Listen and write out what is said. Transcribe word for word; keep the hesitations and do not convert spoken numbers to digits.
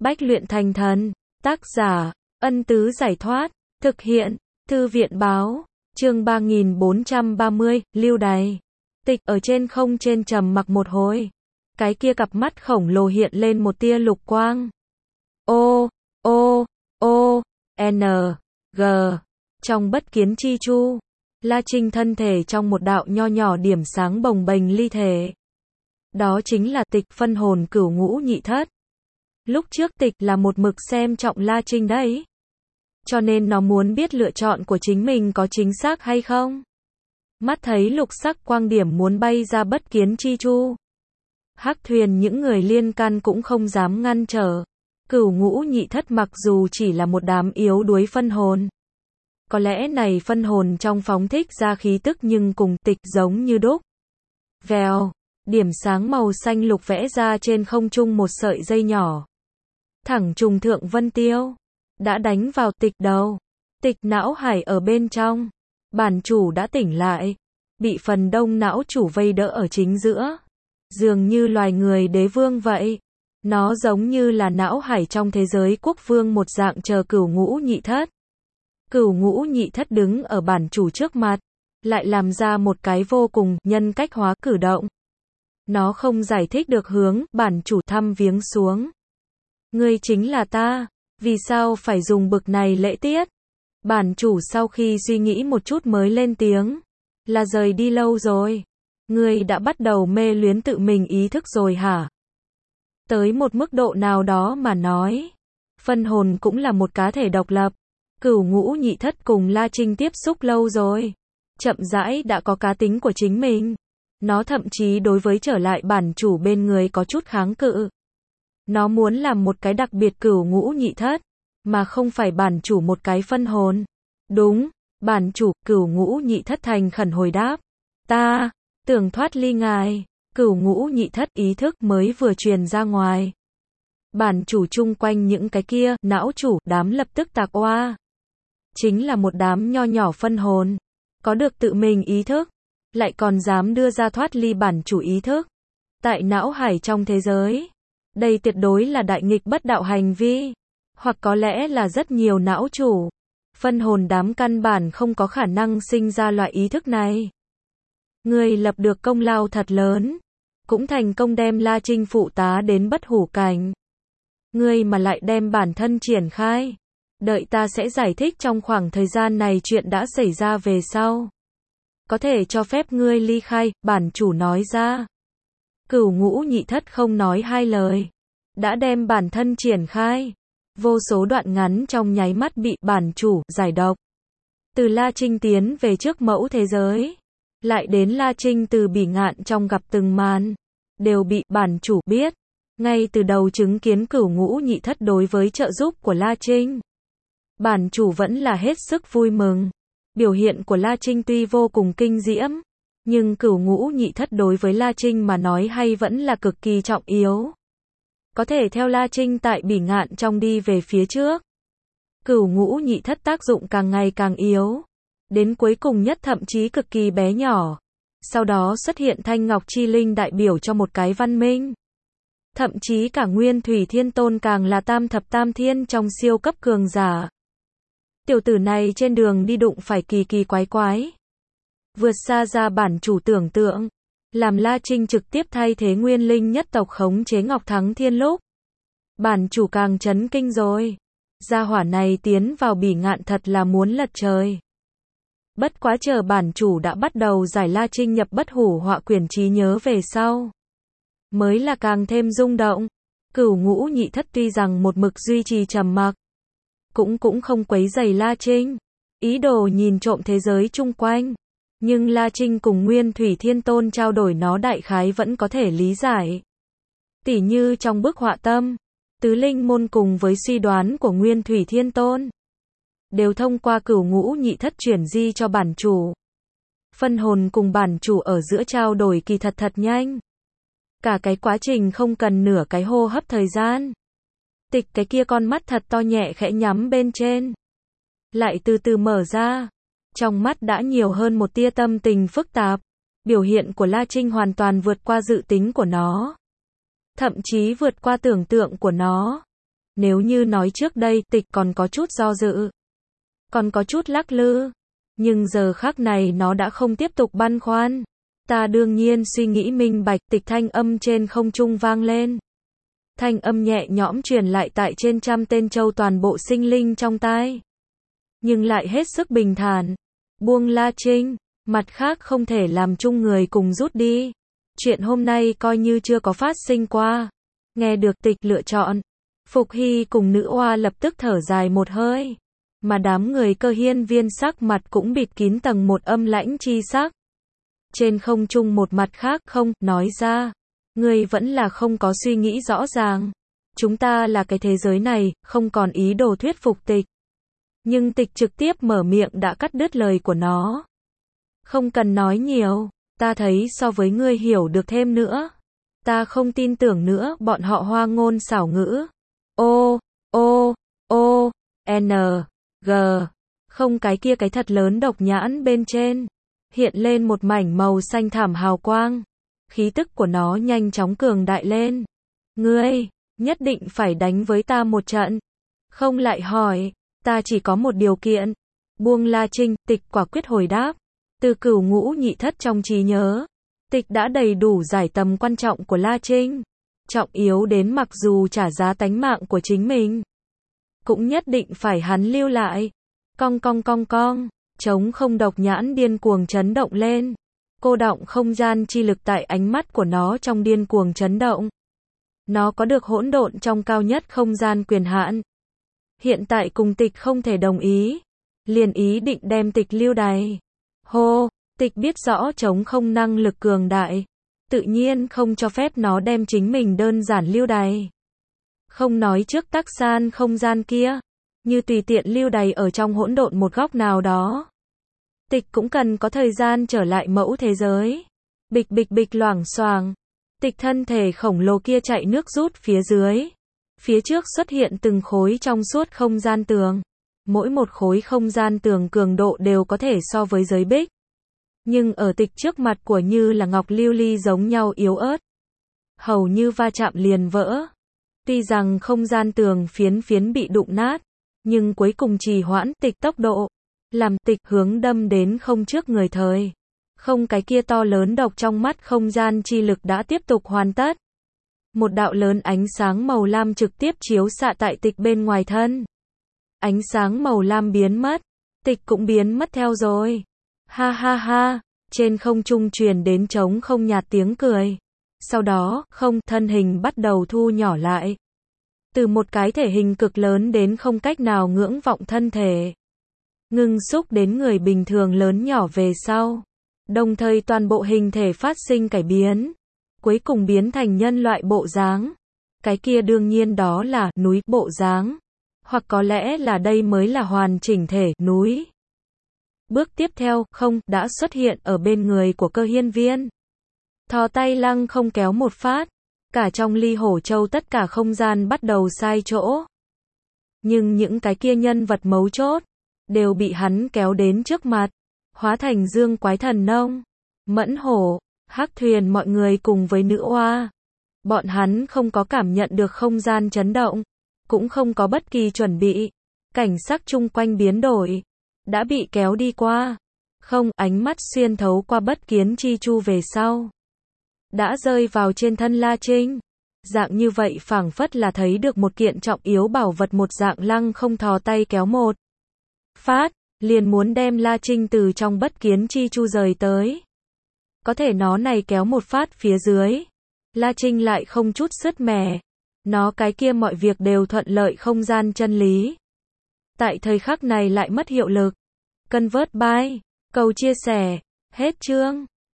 Bách luyện thành thần. Tác giả, Ân Tứ Giải Thoát. Thực hiện, Thư viện Báo. Chương ba nghìn bốn trăm ba mươi, lưu đày. Tịch ở trên không trên trầm mặc một hồi. Cái kia cặp mắt khổng lồ hiện lên một tia lục quang. O, O, O, N, G. Trong bất kiến chi chu, La Trinh thân thể trong một đạo nho nhỏ điểm sáng bồng bềnh ly thể. Đó chính là Tịch phân hồn cửu ngũ nhị thất. Lúc trước Tịch là một mực xem trọng La Trinh đấy. Cho nên nó muốn biết lựa chọn của chính mình có chính xác hay không. Mắt thấy lục sắc quang điểm muốn bay ra bất kiến chi chu. Hắc thuyền những người liên can cũng không dám ngăn trở. Cửu ngũ nhị thất mặc dù chỉ là một đám yếu đuối phân hồn. Có lẽ này phân hồn trong phóng thích ra khí tức nhưng cùng Tịch giống như đúc. Vèo, điểm sáng màu xanh lục vẽ ra trên không trung một sợi dây nhỏ. Thẳng trùng thượng vân tiêu. Đã đánh vào Tịch đầu. Tịch não hải ở bên trong. Bản chủ đã tỉnh lại. Bị phần đông não chủ vây đỡ ở chính giữa. Dường như loài người đế vương vậy. Nó giống như là não hải trong thế giới quốc vương một dạng chờ cửu ngũ nhị thất. Cửu ngũ nhị thất đứng ở bản chủ trước mặt. Lại làm ra một cái vô cùng nhân cách hóa cử động. Nó không giải thích được hướng bản chủ thăm viếng xuống. Ngươi chính là ta. Vì sao phải dùng bực này lễ tiết? Bản chủ sau khi suy nghĩ một chút mới lên tiếng. Là rời đi lâu rồi. Ngươi đã bắt đầu mê luyến tự mình ý thức rồi hả? Tới một mức độ nào đó mà nói. Phân hồn cũng là một cá thể độc lập. Cửu ngũ nhị thất cùng La Trinh tiếp xúc lâu rồi. Chậm rãi đã có cá tính của chính mình. Nó thậm chí đối với trở lại bản chủ bên người có chút kháng cự. Nó muốn làm một cái đặc biệt cửu ngũ nhị thất. Mà không phải bản chủ một cái phân hồn. Đúng, bản chủ cửu ngũ nhị thất thành khẩn hồi đáp. Ta, tưởng thoát ly ngài. Cửu ngũ nhị thất ý thức mới vừa truyền ra ngoài. Bản chủ chung quanh những cái kia, não chủ, đám lập tức tạc oa. Chính là một đám nho nhỏ phân hồn. Có được tự mình ý thức. Lại còn dám đưa ra thoát ly bản chủ ý thức. Tại não hải trong thế giới. Đây tuyệt đối là đại nghịch bất đạo hành vi. Hoặc có lẽ là rất nhiều não chủ. Phân hồn đám căn bản không có khả năng sinh ra loại ý thức này. Người lập được công lao thật lớn. Cũng thành công đem La Trinh phụ tá đến bất hủ cảnh. Ngươi mà lại đem bản thân triển khai. Đợi ta sẽ giải thích trong khoảng thời gian này chuyện đã xảy ra về sau. Có thể cho phép ngươi ly khai, bản chủ nói ra. Cửu ngũ nhị thất không nói hai lời. Đã đem bản thân triển khai. Vô số đoạn ngắn trong nháy mắt bị bản chủ giải độc. Từ La Trinh tiến về trước mẫu thế giới. Lại đến La Trinh từ bỉ ngạn trong gặp từng màn. Đều bị bản chủ biết. Ngay từ đầu chứng kiến cửu ngũ nhị thất đối với trợ giúp của La Trinh. Bản chủ vẫn là hết sức vui mừng. Biểu hiện của La Trinh tuy vô cùng kinh diễm. Nhưng cửu ngũ nhị thất đối với La Trinh mà nói hay vẫn là cực kỳ trọng yếu. Có thể theo La Trinh tại bỉ ngạn trong đi về phía trước. Cửu ngũ nhị thất tác dụng càng ngày càng yếu. Đến cuối cùng nhất thậm chí cực kỳ bé nhỏ. Sau đó xuất hiện Thanh Ngọc Chi Linh đại biểu cho một cái văn minh. Thậm chí cả Nguyên Thủy Thiên Tôn càng là tam thập tam thiên trong siêu cấp cường giả. Tiểu tử này trên đường đi đụng phải kỳ kỳ quái quái. Vượt xa ra bản chủ tưởng tượng. Làm La Trinh trực tiếp thay thế Nguyên Linh nhất tộc khống chế Ngọc Thắng Thiên lúc. Bản chủ càng chấn kinh rồi. Gia hỏa này tiến vào bỉ ngạn thật là muốn lật trời. Bất quá chờ bản chủ đã bắt đầu giải La Trinh nhập bất hủ họa quyển trí nhớ về sau. Mới là càng thêm rung động. Cửu ngũ nhị thất tuy rằng một mực duy trì trầm mặc. Cũng cũng không quấy rầy La Trinh. Ý đồ nhìn trộm thế giới chung quanh. Nhưng La Trinh cùng Nguyên Thủy Thiên Tôn trao đổi nó đại khái vẫn có thể lý giải. Tỉ như trong bức họa tâm. Tứ linh môn cùng với suy đoán của Nguyên Thủy Thiên Tôn. Đều thông qua cửu ngũ nhị thất chuyển di cho bản chủ. Phân hồn cùng bản chủ ở giữa trao đổi kỳ thật thật nhanh. Cả cái quá trình không cần nửa cái hô hấp thời gian. Tịch cái kia con mắt thật to nhẹ khẽ nhắm bên trên. Lại từ từ mở ra. Trong mắt đã nhiều hơn một tia tâm tình phức tạp. Biểu hiện của La Trinh hoàn toàn vượt qua dự tính của nó. Thậm chí vượt qua tưởng tượng của nó. Nếu như nói trước đây, Tịch còn có chút do dự, còn có chút lắc lư, nhưng giờ khắc này nó đã không tiếp tục băn khoăn. Ta đương nhiên suy nghĩ minh bạch. Tịch thanh âm trên không trung vang lên. Thanh âm nhẹ nhõm truyền lại tại trên trăm tên châu toàn bộ sinh linh trong tai. Nhưng lại hết sức bình thản. Buông La Trinh, mặt khác không thể làm chung người cùng rút đi. Chuyện hôm nay coi như chưa có phát sinh qua. Nghe được Tịch lựa chọn, Phục Hy cùng nữ oa lập tức thở dài một hơi. Mà đám người Cơ Hiên Viên sắc mặt cũng bịt kín tầng một âm lãnh chi sắc. Trên không trung một mặt khác không, nói ra. Ngươi vẫn là không có suy nghĩ rõ ràng. Chúng ta là cái thế giới này, không còn ý đồ thuyết phục Tịch. Nhưng Tịch trực tiếp mở miệng đã cắt đứt lời của nó. Không cần nói nhiều, ta thấy so với ngươi hiểu được thêm nữa. Ta không tin tưởng nữa, bọn họ hoa ngôn xảo ngữ. O, O, O, N, G. Không cái kia cái thật lớn độc nhãn bên trên. Hiện lên một mảnh màu xanh thảm hào quang. Khí tức của nó nhanh chóng cường đại lên. Ngươi, nhất định phải đánh với ta một trận. Không lại hỏi, ta chỉ có một điều kiện. Buông La Trinh, Tịch quả quyết hồi đáp. Từ cửu ngũ nhị thất trong trí nhớ, Tịch đã đầy đủ giải tầm quan trọng của La Trinh. Trọng yếu đến mặc dù trả giá tánh mạng của chính mình, cũng nhất định phải hắn lưu lại. Cong cong cong cong, trống không độc nhãn điên cuồng chấn động lên. Cô đọng không gian chi lực tại ánh mắt của nó trong điên cuồng chấn động. Nó có được hỗn độn trong cao nhất không gian quyền hạn. Hiện tại cùng Tịch không thể đồng ý, liền ý định đem Tịch lưu đày. Hô, Tịch biết rõ trống không năng lực cường đại, tự nhiên không cho phép nó đem chính mình đơn giản lưu đày. Không nói trước tắc san không gian kia, như tùy tiện lưu đày ở trong hỗn độn một góc nào đó. Tịch cũng cần có thời gian trở lại mẫu thế giới. Bịch bịch bịch loảng xoảng. Tịch thân thể khổng lồ kia chạy nước rút phía dưới. Phía trước xuất hiện từng khối trong suốt không gian tường. Mỗi một khối không gian tường cường độ đều có thể so với giới bích. Nhưng ở Tịch trước mặt của như là ngọc lưu ly giống nhau yếu ớt. Hầu như va chạm liền vỡ. Tuy rằng không gian tường phiến phiến bị đụng nát, nhưng cuối cùng trì hoãn Tịch tốc độ, làm Tịch hướng đâm đến không trước người thời. Không cái kia to lớn độc trong mắt không gian chi lực đã tiếp tục hoàn tất. Một đạo lớn ánh sáng màu lam trực tiếp chiếu xạ tại Tịch bên ngoài thân. Ánh sáng màu lam biến mất, Tịch cũng biến mất theo rồi. Ha ha ha, trên không trung truyền đến trống không nhạt tiếng cười. Sau đó, không, thân hình bắt đầu thu nhỏ lại. Từ một cái thể hình cực lớn đến không cách nào ngưỡng vọng thân thể. Ngưng xúc đến người bình thường lớn nhỏ về sau. Đồng thời toàn bộ hình thể phát sinh cải biến. Cuối cùng biến thành nhân loại bộ dáng. Cái kia đương nhiên đó là núi bộ dáng. Hoặc có lẽ là đây mới là hoàn chỉnh thể núi. Bước tiếp theo, không, đã xuất hiện ở bên người của Cơ Hiên Viên. Thò tay lăng không kéo một phát. Cả trong ly hổ châu tất cả không gian bắt đầu sai chỗ. Nhưng những cái kia nhân vật mấu chốt, đều bị hắn kéo đến trước mặt. Hóa thành dương quái thần nông, mẫn hổ, hắc thuyền mọi người cùng với nữ oa. Bọn hắn không có cảm nhận được không gian chấn động. Cũng không có bất kỳ chuẩn bị. Cảnh sắc chung quanh biến đổi. Đã bị kéo đi qua. Không, ánh mắt xuyên thấu qua bất kiến chi chu về sau. Đã rơi vào trên thân La Trinh. Dạng như vậy phảng phất là thấy được một kiện trọng yếu bảo vật một dạng lăng không thò tay kéo một phát, liền muốn đem La Trinh từ trong bất kiến chi chu rời tới. Có thể nó này kéo một phát phía dưới. La Trinh lại không chút sứt mẻ. Nó cái kia mọi việc đều thuận lợi không gian chân lý. Tại thời khắc này lại mất hiệu lực. Convert by. Cầu chia sẻ. Hết chương.